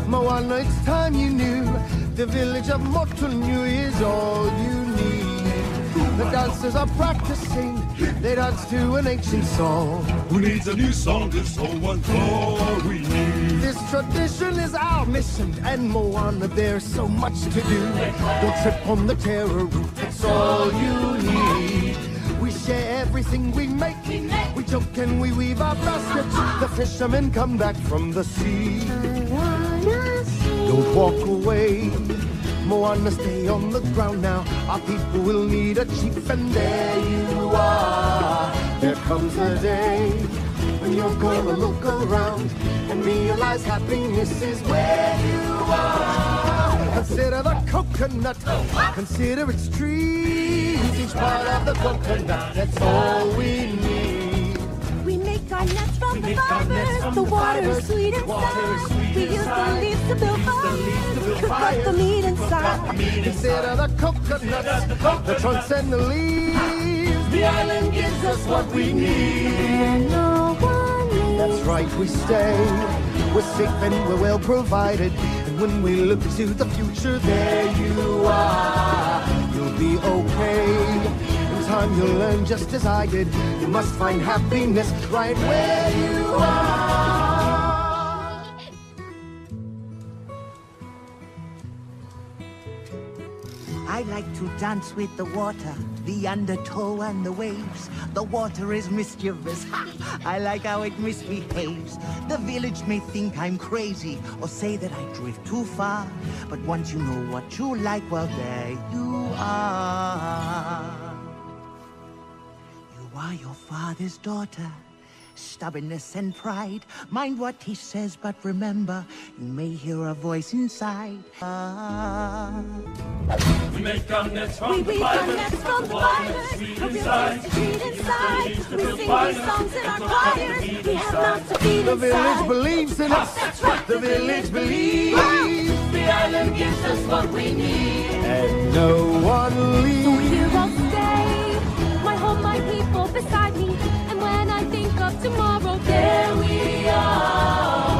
Moana, it's time you knew. The village of Motunui is all you need. The dancers are practicing. They dance to an ancient song. Who needs a new song? This old one's all we need. This tradition is our mission, and Moana, there's so much to do. Don't trip on the terror route, that's all you need. We share everything we make. We joke and we weave our baskets. The fishermen come back from the sea. Don't walk away. Moana, stay on the ground now. Our people will need a chief, and there you are. There comes the day when you're gonna look around and realize happiness is where you are. Consider the coconut, consider its trees. Each part of the coconut, that's all we need. We make our nets from the fibers. The water's sweet inside. We use the leaves to build fires. Cook up the meat inside. Consider the coconuts, the trunks and the leaves. The island gives us what we need. And no one leaves. That's right, we stay. We're safe and we're well provided. And when we look to the future, there you are. You'll be okay. In time you'll learn just as I did. You must find happiness right where you are. I like to dance with the water, the undertow and the waves. The water is mischievous. Ha! I like how it misbehaves. The village may think I'm crazy or say that I drift too far. But once you know what you like, well, there you are. You are your father's daughter. Stubbornness and pride. Mind what he says, but remember, you may hear a voice inside. We make our nets from We the weave our fibers. nets from the fibers. Sweet inside. Sweet inside. We sing these songs in our choirs. We have mouths to feed The village inside. believes in us. That's right. The village believes. The island gives us what we need. And no one So leaves. here I'll stay. My home, my people beside me. And when I think of tomorrow, there we are.